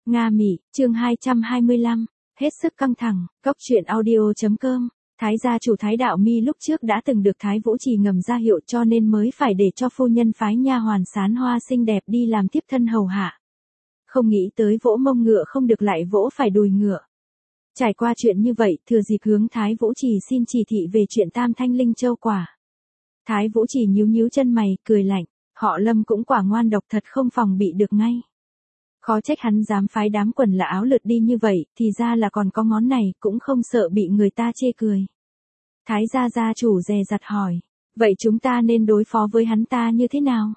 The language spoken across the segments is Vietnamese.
Nga Mỹ, chương 225, hết sức căng thẳng, góc truyện audio.com. Thái gia chủ Thái Đạo Mi lúc trước đã từng được Thái Vũ Trì ngầm ra hiệu cho nên mới phải để cho phu nhân phái nha hoàn Sán Hoa xinh đẹp đi làm tiếp thân hầu hạ. Không nghĩ tới vỗ mông ngựa không được lại vỗ phải đùi ngựa. Trải qua chuyện như vậy, thừa dịp hướng Thái Vũ Trì xin chỉ thị về chuyện Tam Thanh Linh Châu quả. Thái Vũ Trì nhíu nhíu chân mày, cười lạnh, họ Lâm cũng quả ngoan độc thật không phòng bị được ngay. Khó trách hắn dám phái đám quần là áo lượt đi như vậy, thì ra là còn có ngón này, cũng không sợ bị người ta chê cười. Thái gia chủ dè dặt hỏi, vậy chúng ta nên đối phó với hắn ta như thế nào?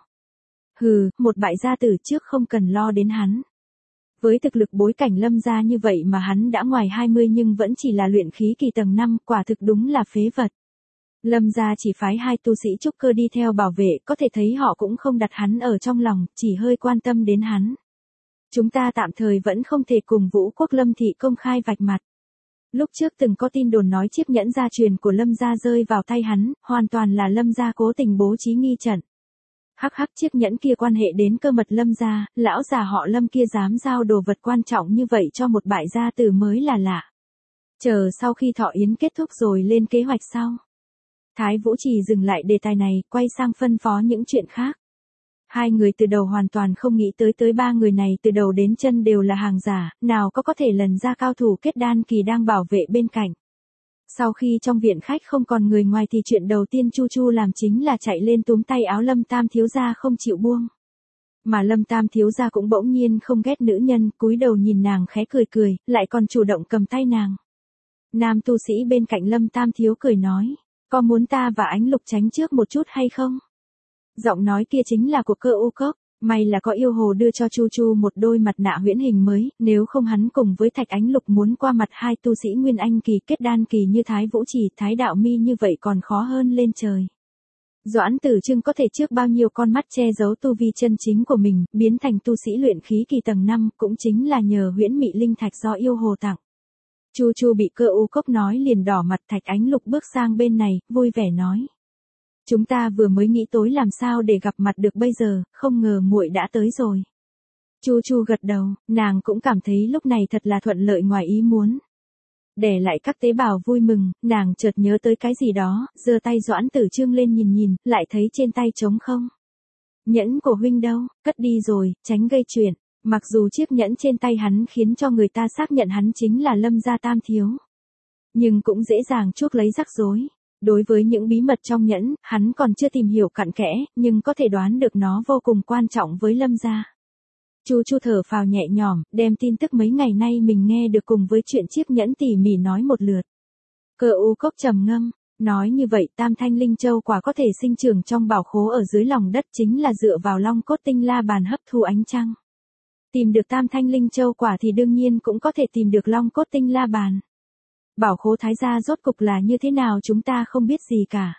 Hừ, một bại gia tử trước không cần lo đến hắn. Với thực lực bối cảnh Lâm gia như vậy mà hắn đã ngoài 20 nhưng vẫn chỉ là luyện khí kỳ tầng 5, quả thực đúng là phế vật. Lâm gia chỉ phái 2 tu sĩ trúc cơ đi theo bảo vệ, có thể thấy họ cũng không đặt hắn ở trong lòng, chỉ hơi quan tâm đến hắn. Chúng ta tạm thời vẫn không thể cùng Vũ Quốc Lâm thị công khai vạch mặt. Lúc trước từng có tin đồn nói chiếc nhẫn gia truyền của Lâm gia rơi vào tay hắn, hoàn toàn là Lâm gia cố tình bố trí nghi trận. Hắc hắc, chiếc nhẫn kia quan hệ đến cơ mật Lâm gia, lão già họ Lâm kia dám giao đồ vật quan trọng như vậy cho một bại gia tử mới là lạ. Chờ sau khi thọ yến kết thúc rồi lên kế hoạch sau. Thái Vũ Trì dừng lại đề tài này, quay sang phân phó những chuyện khác. Hai người từ đầu hoàn toàn không nghĩ tới ba người này từ đầu đến chân đều là hàng giả, nào có thể lần ra cao thủ kết đan kỳ đang bảo vệ bên cạnh. Sau khi trong viện khách không còn người ngoài thì chuyện đầu tiên Chu làm chính là chạy lên túm tay áo Lâm Tam thiếu gia không chịu buông. Mà Lâm Tam thiếu gia cũng bỗng nhiên không ghét nữ nhân, cúi đầu nhìn nàng khẽ cười, lại còn chủ động cầm tay nàng. Nam tu sĩ bên cạnh Lâm Tam thiếu cười nói, có muốn ta và Ánh Lục tránh trước một chút hay không? Giọng nói kia chính là của Cơ U Cốc, may là có yêu hồ đưa cho Chu một đôi mặt nạ huyễn hình mới, nếu không hắn cùng với Thạch Ánh Lục muốn qua mặt 2 tu sĩ Nguyên Anh kỳ kết đan kỳ như Thái Vũ Trì, Thái Đạo Mi như vậy còn khó hơn lên trời. Doãn Tử Trưng có thể trước bao nhiêu con mắt che giấu tu vi chân chính của mình, biến thành tu sĩ luyện khí kỳ tầng 5, cũng chính là nhờ huyễn mị linh thạch do yêu hồ tặng. Chu bị Cơ U Cốc nói liền đỏ mặt. Thạch Ánh Lục bước sang bên này, vui vẻ nói. Chúng ta vừa mới nghĩ tối làm sao để gặp mặt được bây giờ, không ngờ muội đã tới rồi. Chu gật đầu, nàng cũng cảm thấy lúc này thật là thuận lợi ngoài ý muốn. Để lại các tế bào vui mừng, nàng chợt nhớ tới cái gì đó, giơ tay Doãn Tử Trương lên nhìn, lại thấy trên tay trống không. Nhẫn của huynh đâu, cất đi rồi, tránh gây chuyện. Mặc dù chiếc nhẫn trên tay hắn khiến cho người ta xác nhận hắn chính là Lâm gia tam thiếu, nhưng cũng dễ dàng chuốc lấy rắc rối. Đối với những bí mật trong nhẫn, hắn còn chưa tìm hiểu cặn kẽ, nhưng có thể đoán được nó vô cùng quan trọng với Lâm gia. Chu thở phào nhẹ nhõm, đem tin tức mấy ngày nay mình nghe được cùng với chuyện chiếc nhẫn tỉ mỉ nói một lượt. Cơ U Cốc trầm ngâm, nói như vậy Tam Thanh Linh Châu quả có thể sinh trưởng trong bảo khố ở dưới lòng đất, chính là dựa vào long cốt tinh la bàn hấp thu ánh trăng. Tìm được Tam Thanh Linh Châu quả thì đương nhiên cũng có thể tìm được long cốt tinh la bàn. Bảo khố Thái gia rốt cục là như thế nào chúng ta không biết gì cả.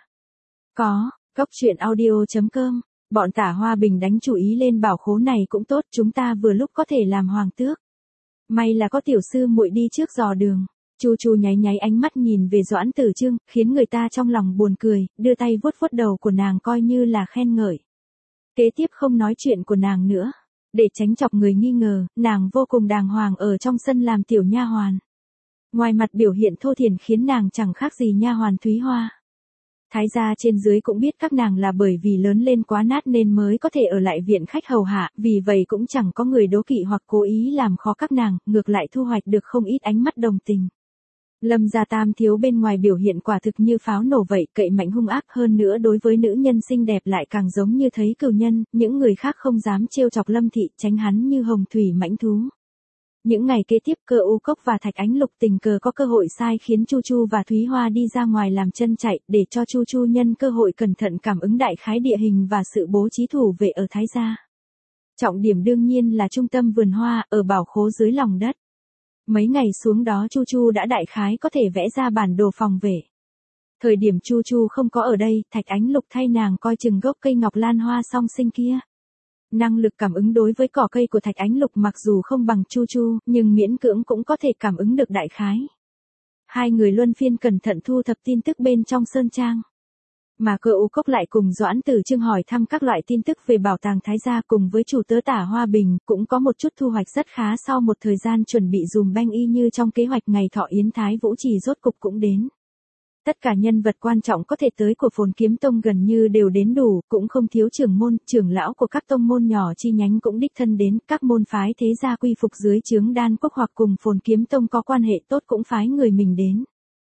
Có, góc truyện audio.com, bọn Tả Hoa Bình đánh chủ ý lên bảo khố này cũng tốt, chúng ta vừa lúc có thể làm hoàng tước. May là có tiểu sư muội đi trước dò đường. Chu nháy ánh mắt nhìn về Doãn Tử Trương, khiến người ta trong lòng buồn cười, đưa tay vuốt đầu của nàng coi như là khen ngợi. Kế tiếp không nói chuyện của nàng nữa, để tránh chọc người nghi ngờ, nàng vô cùng đàng hoàng ở trong sân làm tiểu nha hoàn. Ngoài mặt biểu hiện thô thiển khiến nàng chẳng khác gì nha hoàn Thúy Hoa. Thái gia trên dưới cũng biết các nàng là bởi vì lớn lên quá nát nên mới có thể ở lại viện khách hầu hạ, vì vậy cũng chẳng có người đố kỵ hoặc cố ý làm khó các nàng, ngược lại thu hoạch được không ít ánh mắt đồng tình. Lâm gia tam thiếu bên ngoài biểu hiện quả thực như pháo nổ vậy, cậy mạnh hung ác, hơn nữa đối với nữ nhân xinh đẹp lại càng giống như thấy cừu nhân, những người khác không dám trêu chọc Lâm thị, tránh hắn như hồng thủy mãnh thú. Những ngày kế tiếp Cơ U Cốc và Thạch Ánh Lục tình cờ có cơ hội sai khiến Chu và Thúy Hoa đi ra ngoài làm chân chạy, để cho Chu nhân cơ hội cẩn thận cảm ứng đại khái địa hình và sự bố trí thủ vệ ở Thái gia. Trọng điểm đương nhiên là trung tâm vườn hoa, ở bảo khố dưới lòng đất. Mấy ngày xuống đó Chu đã đại khái có thể vẽ ra bản đồ phòng vệ. Thời điểm Chu không có ở đây, Thạch Ánh Lục thay nàng coi chừng gốc cây ngọc lan hoa song sinh kia. Năng lực cảm ứng đối với cỏ cây của Thạch Ánh Lục mặc dù không bằng Chu, nhưng miễn cưỡng cũng có thể cảm ứng được đại khái. Hai người luân phiên cẩn thận thu thập tin tức bên trong sơn trang. Mà Cơ U Cốc lại cùng Doãn Tử Trương hỏi thăm các loại tin tức về bảo tàng Thái gia cùng với chủ tớ Tả Hoa Bình, cũng có một chút thu hoạch rất khá sau một thời gian chuẩn bị dùm beng y như trong kế hoạch ngày thọ yến Thái Vũ Trì rốt cục cũng đến. Tất cả nhân vật quan trọng có thể tới của Phồn Kiếm Tông gần như đều đến đủ, cũng không thiếu trưởng môn, trưởng lão của các tông môn nhỏ chi nhánh cũng đích thân đến, các môn phái thế gia quy phục dưới trướng Đan Quốc hoặc cùng Phồn Kiếm Tông có quan hệ tốt cũng phái người mình đến.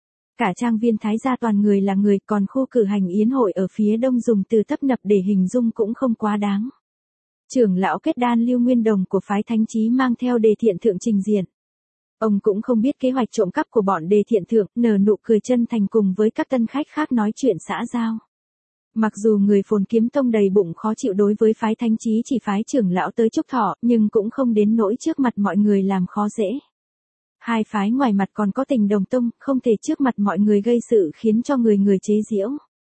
Cả trang viên Thái gia toàn người là người, còn khu cử hành yến hội ở phía đông dùng từ tấp nập để hình dung cũng không quá đáng. Trưởng lão kết đan Lưu Nguyên Đồng của phái Thánh Chí mang theo Đề Thiện Thượng trình diện. Ông cũng không biết kế hoạch trộm cắp của bọn Đề Thiện Thượng, nở nụ cười chân thành cùng với các tân khách khác nói chuyện xã giao. Mặc dù người Phồn Kiếm Tông đầy bụng khó chịu đối với phái Thánh Chí chỉ phái trưởng lão tới chúc thọ, nhưng cũng không đến nỗi trước mặt mọi người làm khó dễ. Hai phái ngoài mặt còn có Tình Đồng Tông, không thể trước mặt mọi người gây sự khiến cho người chế giễu.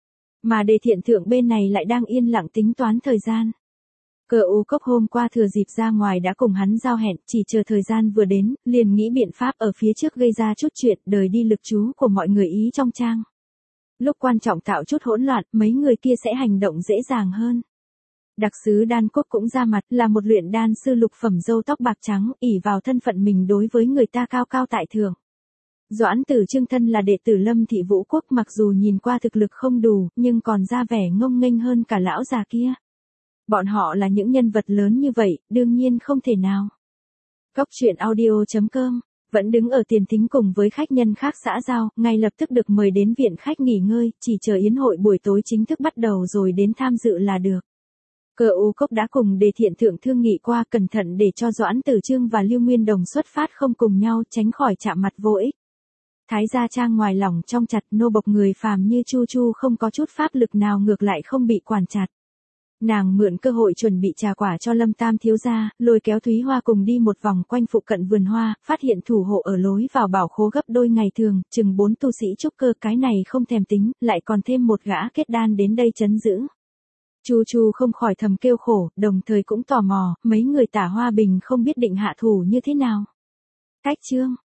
Mà Đề Thiện Thượng bên này lại đang yên lặng tính toán thời gian. Cơ U Cốc hôm qua thừa dịp ra ngoài đã cùng hắn giao hẹn, chỉ chờ thời gian vừa đến, liền nghĩ biện pháp ở phía trước gây ra chút chuyện đời đi lực chú của mọi người ý trong trang. Lúc quan trọng tạo chút hỗn loạn, mấy người kia sẽ hành động dễ dàng hơn. Đặc sứ Đan Quốc cũng ra mặt, là một luyện đan sư lục phẩm râu tóc bạc trắng, ỷ vào thân phận mình đối với người ta cao cao tại thượng. Doãn Tử Trương thân là đệ tử Lâm Thị Vũ Quốc, mặc dù nhìn qua thực lực không đủ, nhưng còn ra vẻ ngông nghênh hơn cả lão già kia. Bọn họ là những nhân vật lớn như vậy, đương nhiên không thể nào. Cốc truyện audio.com, vẫn đứng ở tiền thính cùng với khách nhân khác xã giao, ngay lập tức được mời đến viện khách nghỉ ngơi, chỉ chờ yến hội buổi tối chính thức bắt đầu rồi đến tham dự là được. Cơ U Cốc đã cùng Đề Thiện Thượng thương nghị qua, cẩn thận để cho Doãn Tử Trương và Lưu Nguyên Đồng xuất phát không cùng nhau, tránh khỏi chạm mặt vô ích. Thái gia trang ngoài lỏng trong chặt, nô bộc người phàm như Chu Chu không có chút pháp lực nào, ngược lại không bị quản chặt. Nàng mượn cơ hội chuẩn bị trà quả cho Lâm Tam thiếu gia, lôi kéo Thúy Hoa cùng đi một vòng quanh phụ cận vườn hoa, phát hiện thủ hộ ở lối vào bảo khố gấp đôi ngày thường, chừng 4 tu sĩ trúc cơ, cái này không thèm tính, lại còn thêm một gã kết đan đến đây trấn giữ. Chu Chu không khỏi thầm kêu khổ, đồng thời cũng tò mò, mấy người Tả Hoa Bình không biết định hạ thủ như thế nào. Cách chương